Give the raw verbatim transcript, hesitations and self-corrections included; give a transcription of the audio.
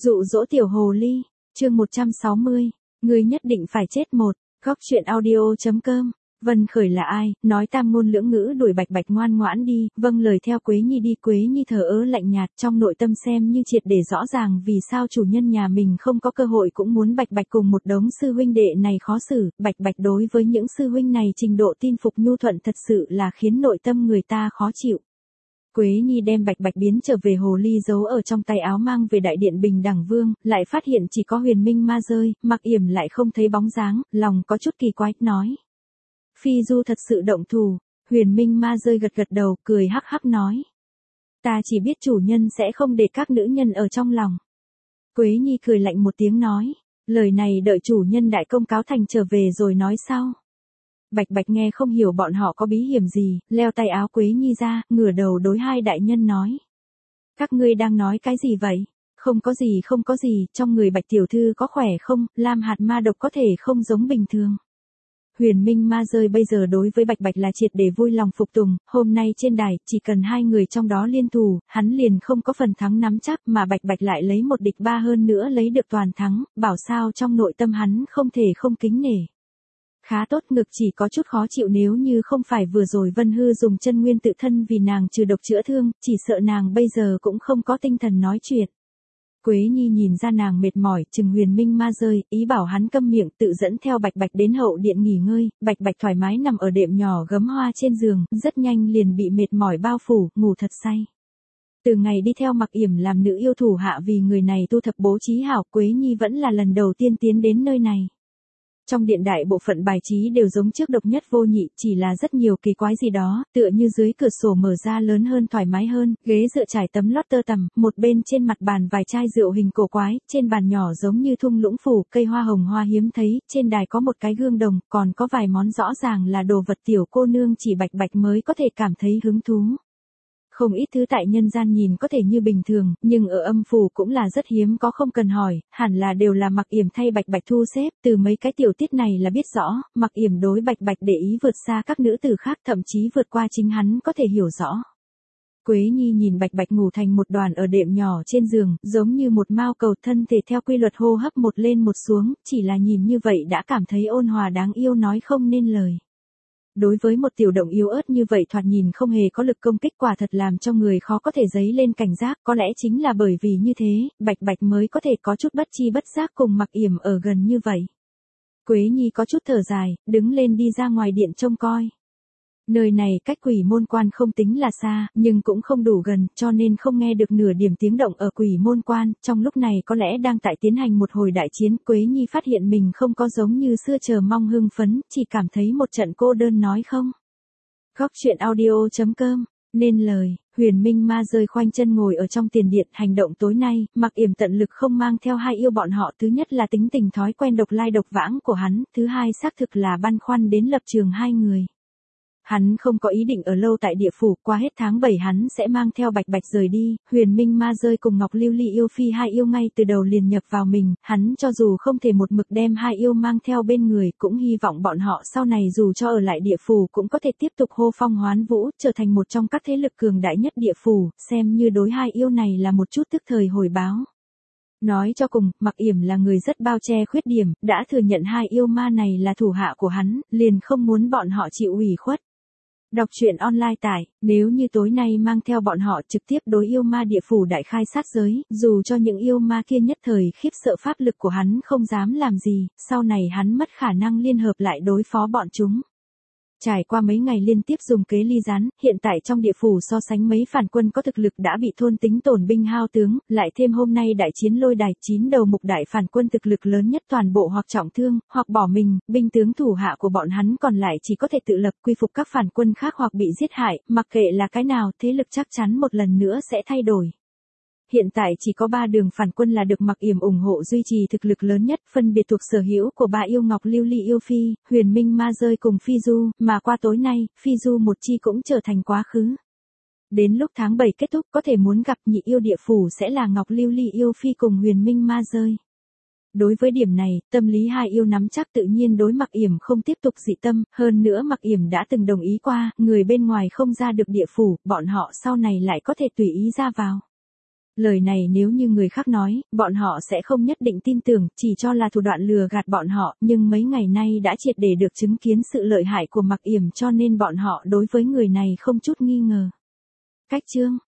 Dụ dỗ tiểu hồ ly, chương một trăm sáu mươi, ngươi nhất định phải chết một, góc truyện audio.com. Vân Khởi là ai, nói tam ngôn lưỡng ngữ đuổi Bạch Bạch ngoan ngoãn đi, vâng lời theo Quế Nhi đi. Quế Nhi thờ ơ lạnh nhạt, trong nội tâm xem như triệt để rõ ràng vì sao chủ nhân nhà mình không có cơ hội cũng muốn Bạch Bạch cùng một đống sư huynh đệ này khó xử. Bạch Bạch đối với những sư huynh này trình độ tin phục nhu thuận thật sự là khiến nội tâm người ta khó chịu. Quế Nhi đem Bạch Bạch biến trở về hồ ly giấu ở trong tay áo mang về đại điện Bình Đẳng Vương, lại phát hiện chỉ có Huyền Minh Ma rơi, Mặc Yểm lại không thấy bóng dáng, lòng có chút kỳ quái, nói. Phi Du thật sự động thủ. Huyền Minh Ma rơi gật gật đầu, cười hắc hắc nói. Ta chỉ biết chủ nhân sẽ không để các nữ nhân ở trong lòng. Quế Nhi cười lạnh một tiếng nói. Lời này đợi chủ nhân đại công cáo thành trở về rồi nói sau. Bạch Bạch nghe không hiểu bọn họ có bí hiểm gì, leo tay áo Quế Nhi ra, ngửa đầu đối hai đại nhân nói. Các ngươi đang nói cái gì vậy? Không có gì không có gì, trong người Bạch tiểu thư có khỏe không, Lam hạt ma độc có thể không giống bình thường. Huyền Minh Ma rơi bây giờ đối với Bạch Bạch là triệt để vui lòng phục tùng, hôm nay trên đài, chỉ cần hai người trong đó liên thủ, hắn liền không có phần thắng nắm chắc mà Bạch Bạch lại lấy một địch ba hơn nữa lấy được toàn thắng, bảo sao trong nội tâm hắn không thể không kính nể. Khá tốt, ngực chỉ có chút khó chịu, nếu như không phải vừa rồi Vân Hư dùng chân nguyên tự thân vì nàng trừ độc chữa thương, chỉ sợ nàng bây giờ cũng không có tinh thần nói chuyện. Quế Nhi nhìn ra nàng mệt mỏi, chừng Huyền Minh Ma rơi, ý bảo hắn câm miệng, tự dẫn theo Bạch Bạch đến hậu điện nghỉ ngơi. Bạch Bạch thoải mái nằm ở đệm nhỏ gấm hoa trên giường, rất nhanh liền bị mệt mỏi bao phủ, ngủ thật say. Từ ngày đi theo Mặc Yểm làm nữ yêu thủ hạ vì người này tu thập bố trí hảo, Quế Nhi vẫn là lần đầu tiên tiến đến nơi này. Trong điện đại bộ phận bài trí đều giống trước độc nhất vô nhị, chỉ là rất nhiều kỳ quái gì đó, tựa như dưới cửa sổ mở ra lớn hơn thoải mái hơn, ghế dựa trải tấm lót tơ tằm, một bên trên mặt bàn vài chai rượu hình cổ quái, trên bàn nhỏ giống như thung lũng phủ, cây hoa hồng hoa hiếm thấy, trên đài có một cái gương đồng, còn có vài món rõ ràng là đồ vật tiểu cô nương chỉ Bạch Bạch mới có thể cảm thấy hứng thú. Không ít thứ tại nhân gian nhìn có thể như bình thường, nhưng ở âm phủ cũng là rất hiếm có, không cần hỏi, hẳn là đều là Mặc Yểm thay Bạch Bạch thu xếp, từ mấy cái tiểu tiết này là biết rõ, Mặc Yểm đối Bạch Bạch để ý vượt xa các nữ tử khác, thậm chí vượt qua chính hắn có thể hiểu rõ. Quế Nhi nhìn Bạch Bạch ngủ thành một đoàn ở đệm nhỏ trên giường, giống như một mao cầu, thân thể theo quy luật hô hấp một lên một xuống, chỉ là nhìn như vậy đã cảm thấy ôn hòa đáng yêu nói không nên lời. Đối với một tiểu động yếu ớt như vậy thoạt nhìn không hề có lực công kích, quả thật làm cho người khó có thể dấy lên cảnh giác, có lẽ chính là bởi vì như thế, Bạch Bạch mới có thể có chút bất chi bất giác cùng Mặc Yểm ở gần như vậy. Quế Nhi có chút thở dài, đứng lên đi ra ngoài điện trông coi. Nơi này cách Quỷ Môn Quan không tính là xa, nhưng cũng không đủ gần, cho nên không nghe được nửa điểm tiếng động ở Quỷ Môn Quan, trong lúc này có lẽ đang tại tiến hành một hồi đại chiến. Quế Nhi phát hiện mình không có giống như xưa chờ mong hưng phấn, chỉ cảm thấy một trận cô đơn nói không. Góc truyện audio.com, nên lời. Huyền Minh Ma rơi khoanh chân ngồi ở trong tiền điện, hành động tối nay, Mặc Yểm tận lực không mang theo hai yêu bọn họ, thứ nhất là tính tình thói quen độc lai độc vãng của hắn, thứ hai xác thực là băn khoăn đến lập trường hai người. Hắn không có ý định ở lâu tại địa phủ, qua hết tháng bảy hắn sẽ mang theo Bạch Bạch rời đi. Huyền Minh Ma rơi cùng Ngọc Lưu Ly yêu phi hai yêu ngay từ đầu liền nhập vào mình, hắn cho dù không thể một mực đem hai yêu mang theo bên người, cũng hy vọng bọn họ sau này dù cho ở lại địa phủ cũng có thể tiếp tục hô phong hoán vũ, trở thành một trong các thế lực cường đại nhất địa phủ, xem như đối hai yêu này là một chút tức thời hồi báo. Nói cho cùng, Mặc Yểm là người rất bao che khuyết điểm, đã thừa nhận hai yêu ma này là thủ hạ của hắn, liền không muốn bọn họ chịu ủy khuất. Đọc truyện online tải, nếu như tối nay mang theo bọn họ trực tiếp đối yêu ma địa phủ đại khai sát giới, dù cho những yêu ma kia nhất thời khiếp sợ pháp lực của hắn không dám làm gì, sau này hắn mất khả năng liên hợp lại đối phó bọn chúng. Trải qua mấy ngày liên tiếp dùng kế ly gián, hiện tại trong địa phủ so sánh mấy phản quân có thực lực đã bị thôn tính tổn binh hao tướng, lại thêm hôm nay đại chiến lôi đài, chín đầu mục đại phản quân thực lực lớn nhất toàn bộ hoặc trọng thương, hoặc bỏ mình, binh tướng thủ hạ của bọn hắn còn lại chỉ có thể tự lập quy phục các phản quân khác hoặc bị giết hại, mặc kệ là cái nào, thế lực chắc chắn một lần nữa sẽ thay đổi. Hiện tại chỉ có ba đường phản quân là được Mặc Yểm ủng hộ duy trì thực lực lớn nhất, phân biệt thuộc sở hữu của ba yêu Ngọc Lưu Ly yêu phi, Huyền Minh Ma rơi cùng Phi Du, mà qua tối nay, Phi Du một chi cũng trở thành quá khứ. Đến lúc tháng bảy kết thúc có thể muốn gặp nhị yêu địa phủ sẽ là Ngọc Lưu Ly yêu phi cùng Huyền Minh Ma rơi. Đối với điểm này, tâm lý hai yêu nắm chắc, tự nhiên đối Mặc Yểm không tiếp tục dị tâm, hơn nữa Mặc Yểm đã từng đồng ý qua, người bên ngoài không ra được địa phủ, bọn họ sau này lại có thể tùy ý ra vào. Lời này nếu như người khác nói, bọn họ sẽ không nhất định tin tưởng, chỉ cho là thủ đoạn lừa gạt bọn họ, nhưng mấy ngày nay đã triệt để được chứng kiến sự lợi hại của Mạc Yểm cho nên bọn họ đối với người này không chút nghi ngờ. Cách chương